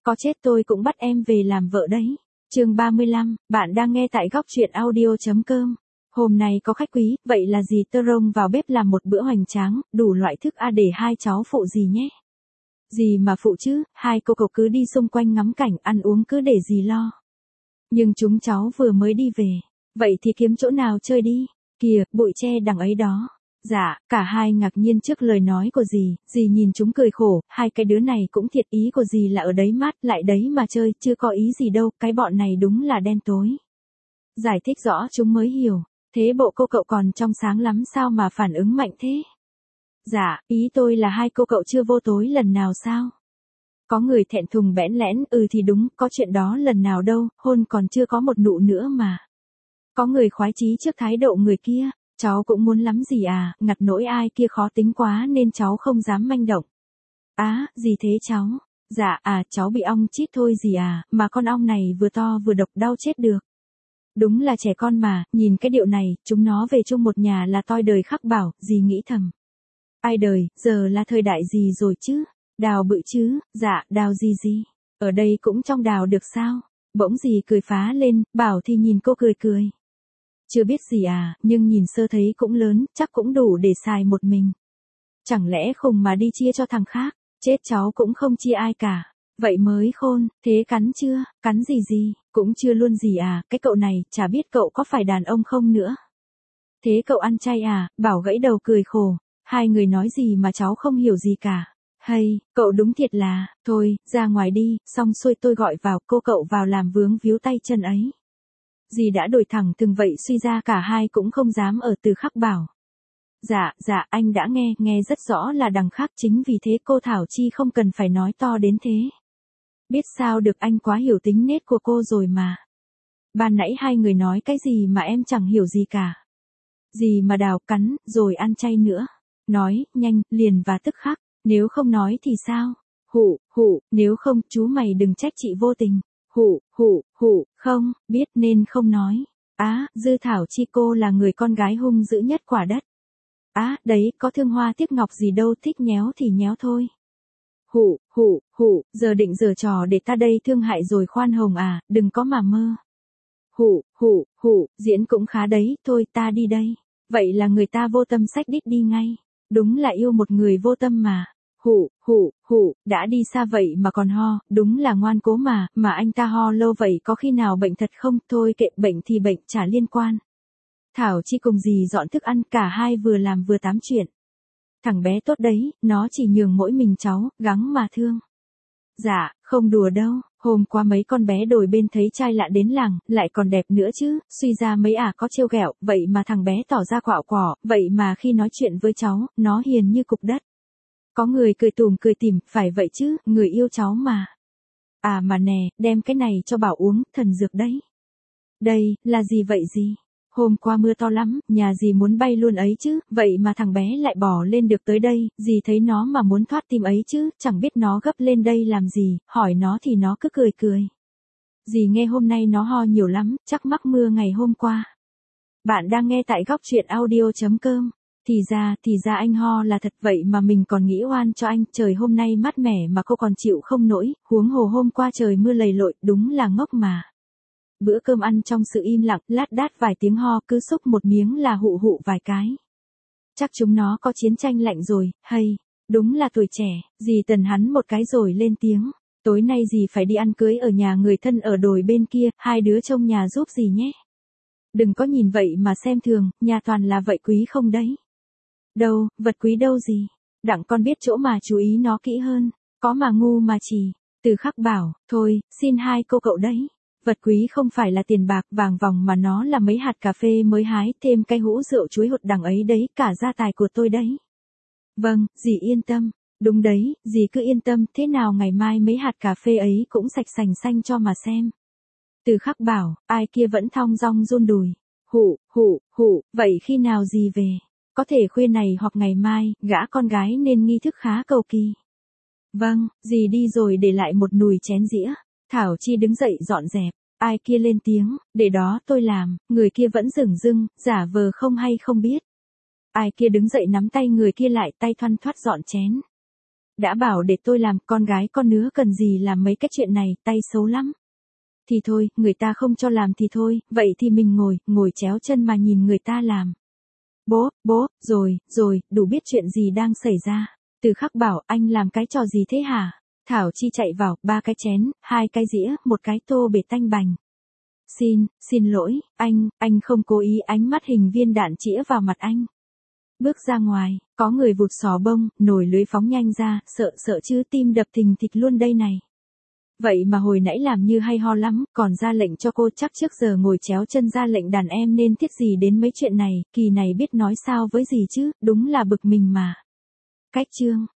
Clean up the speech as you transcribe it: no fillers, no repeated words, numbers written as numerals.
Có chết tôi cũng bắt em về làm vợ đấy. Chương 35, bạn đang nghe tại góc truyện audio.com. Hôm nay có khách quý, vậy là dì Tơ Rông vào bếp làm một bữa hoành tráng, đủ loại thức ăn để hai cháu phụ dì nhé. Dì mà phụ chứ, hai cô cậu cứ đi xung quanh ngắm cảnh, ăn uống cứ để dì lo. Nhưng chúng cháu vừa mới đi về, vậy thì kiếm chỗ nào chơi đi, kìa, bụi tre đằng ấy đó. Dạ, cả hai ngạc nhiên trước lời nói của dì nhìn chúng cười khổ, hai cái đứa này cũng thiệt, ý của dì là ở đấy mát, lại đấy mà chơi, chưa có ý gì đâu, cái bọn này đúng là đen tối. Giải thích rõ chúng mới hiểu, thế bộ cô cậu còn trong sáng lắm sao mà phản ứng mạnh thế? Dạ, ý tôi là hai cô cậu chưa vô tối lần nào sao? Có người thẹn thùng bẽn lẽn, thì đúng, có chuyện đó lần nào đâu, hôn còn chưa có một nụ nữa mà. Có người khoái chí trước thái độ người kia. Cháu cũng muốn lắm dì à, ngặt nỗi ai kia khó tính quá nên cháu không dám manh động. Á, gì thế cháu? Dạ, cháu bị ong chích thôi dì à, mà con ong này vừa to vừa độc đau chết được. Đúng là trẻ con mà, nhìn cái điệu này, chúng nó về chung một nhà là toi đời khắc bảo, dì nghĩ thầm. Ai đời, giờ là thời đại gì rồi chứ? Đào bự chứ, dạ, đào gì? Ở đây cũng trong đào được sao? Bỗng dì cười phá lên, bảo thì nhìn cô cười. Chưa biết gì nhưng nhìn sơ thấy cũng lớn, chắc cũng đủ để xài một mình. Chẳng lẽ khùng mà đi chia cho thằng khác, chết cháu cũng không chia ai cả. Vậy mới khôn, thế cắn chưa, cắn gì, cũng chưa luôn gì cái cậu này, chả biết cậu có phải đàn ông không nữa. Thế cậu ăn chay bảo gãy đầu cười khổ, hai người nói gì mà cháu không hiểu gì cả. Hay, cậu đúng thiệt là, thôi, ra ngoài đi, xong xuôi tôi gọi vào, cô cậu vào làm vướng víu tay chân ấy. Dì đã đổi thẳng từng vậy suy ra cả hai cũng không dám ở từ khắc bảo. Dạ, anh đã nghe rất rõ là đằng khác, chính vì thế cô Thảo Chi không cần phải nói to đến thế. Biết sao được, anh quá hiểu tính nết của cô rồi mà. Ban nãy hai người nói cái gì mà em chẳng hiểu gì cả. Gì mà đào cắn, rồi ăn chay nữa. Nói, nhanh, liền và tức khắc, nếu không nói thì sao? Hụ, nếu không, chú mày đừng trách chị vô tình. Hụ, không, biết nên không nói. Dư Thảo Chi cô là người con gái hung dữ nhất quả đất. Đấy, có thương hoa tiếc ngọc gì đâu, thích nhéo thì nhéo thôi. Hụ, giờ định giở trò để ta đây thương hại rồi khoan hồng đừng có mà mơ. Hụ, diễn cũng khá đấy, thôi ta đi đây. Vậy là người ta vô tâm xách đít đi ngay. Đúng là yêu một người vô tâm mà. Hụ, đã đi xa vậy mà còn ho, đúng là ngoan cố mà anh ta ho lâu vậy có khi nào bệnh thật không, thôi kệ, bệnh thì bệnh, chả liên quan. Thảo Chi cùng dì dọn thức ăn, cả hai vừa làm vừa tám chuyện. Thằng bé tốt đấy, nó chỉ nhường mỗi mình cháu, gắng mà thương. Dạ, không đùa đâu, hôm qua mấy con bé đồi bên thấy trai lạ đến làng, lại còn đẹp nữa chứ, suy ra mấy có trêu ghẹo, vậy mà thằng bé tỏ ra quạo quỏ, vậy mà khi nói chuyện với cháu, nó hiền như cục đất. Có người cười tùm cười tỉm, phải vậy chứ, người yêu cháu mà. Mà nè, đem cái này cho bảo uống, thần dược đấy. Đây, là gì vậy gì? Hôm qua mưa to lắm, nhà dì muốn bay luôn ấy chứ, vậy mà thằng bé lại bỏ lên được tới đây, dì thấy nó mà muốn thoát tim ấy chứ, chẳng biết nó gấp lên đây làm gì, hỏi nó thì nó cứ cười. Dì nghe hôm nay nó ho nhiều lắm, chắc mắc mưa ngày hôm qua. Bạn đang nghe tại góc truyện audio.com. Thì ra anh ho là thật, vậy mà mình còn nghĩ oan cho anh, trời hôm nay mát mẻ mà cô còn chịu không nổi, huống hồ hôm qua trời mưa lầy lội, đúng là ngốc mà. Bữa cơm ăn trong sự im lặng, lát đát vài tiếng ho, cứ xúc một miếng là hụ vài cái. Chắc chúng nó có chiến tranh lạnh rồi, hay, đúng là tuổi trẻ, dì tần hắn một cái rồi lên tiếng. Tối nay dì phải đi ăn cưới ở nhà người thân ở đồi bên kia, hai đứa trông nhà giúp dì nhé. Đừng có nhìn vậy mà xem thường, nhà toàn là vậy quý không đấy. Đâu, vật quý đâu gì. Đặng con biết chỗ mà chú ý nó kỹ hơn. Có mà ngu mà chỉ. Từ khắc bảo, thôi, xin hai cô cậu đấy. Vật quý không phải là tiền bạc vàng vòng mà nó là mấy hạt cà phê mới hái, thêm cái hũ rượu chuối hột đằng ấy đấy, cả gia tài của tôi đấy. Vâng, dì yên tâm. Đúng đấy, dì cứ yên tâm, thế nào ngày mai mấy hạt cà phê ấy cũng sạch sành xanh cho mà xem. Từ khắc bảo, ai kia vẫn thong dong run đùi. Hụ, vậy khi nào dì về? Có thể khuya này hoặc ngày mai, gã con gái nên nghi thức khá cầu kỳ. Vâng, dì đi rồi để lại một nùi chén dĩa. Thảo Chi đứng dậy dọn dẹp. Ai kia lên tiếng, để đó tôi làm, người kia vẫn dửng dưng, giả vờ không hay không biết. Ai kia đứng dậy nắm tay người kia lại, tay thoăn thoắt dọn chén. Đã bảo để tôi làm, con gái con nứa cần gì làm mấy cái chuyện này, tay xấu lắm. Thì thôi, người ta không cho làm thì thôi, vậy thì mình ngồi chéo chân mà nhìn người ta làm. Bố, rồi, đủ biết chuyện gì đang xảy ra. Từ Khắc bảo, anh làm cái trò gì thế hả? Thảo Chi chạy vào, 3 cái chén, 2 cái dĩa, 1 cái tô bể tanh bành. Xin lỗi, anh không cố ý, ánh mắt hình viên đạn chĩa vào mặt anh. Bước ra ngoài, có người vụt xò bông, nồi lưới phóng nhanh ra, sợ chứ, tim đập thình thịch luôn đây này. Vậy mà hồi nãy làm như hay ho lắm, còn ra lệnh cho cô, chắc trước giờ ngồi chéo chân ra lệnh đàn em nên thiết gì đến mấy chuyện này, kỳ này biết nói sao với gì chứ, đúng là bực mình mà. Cách chương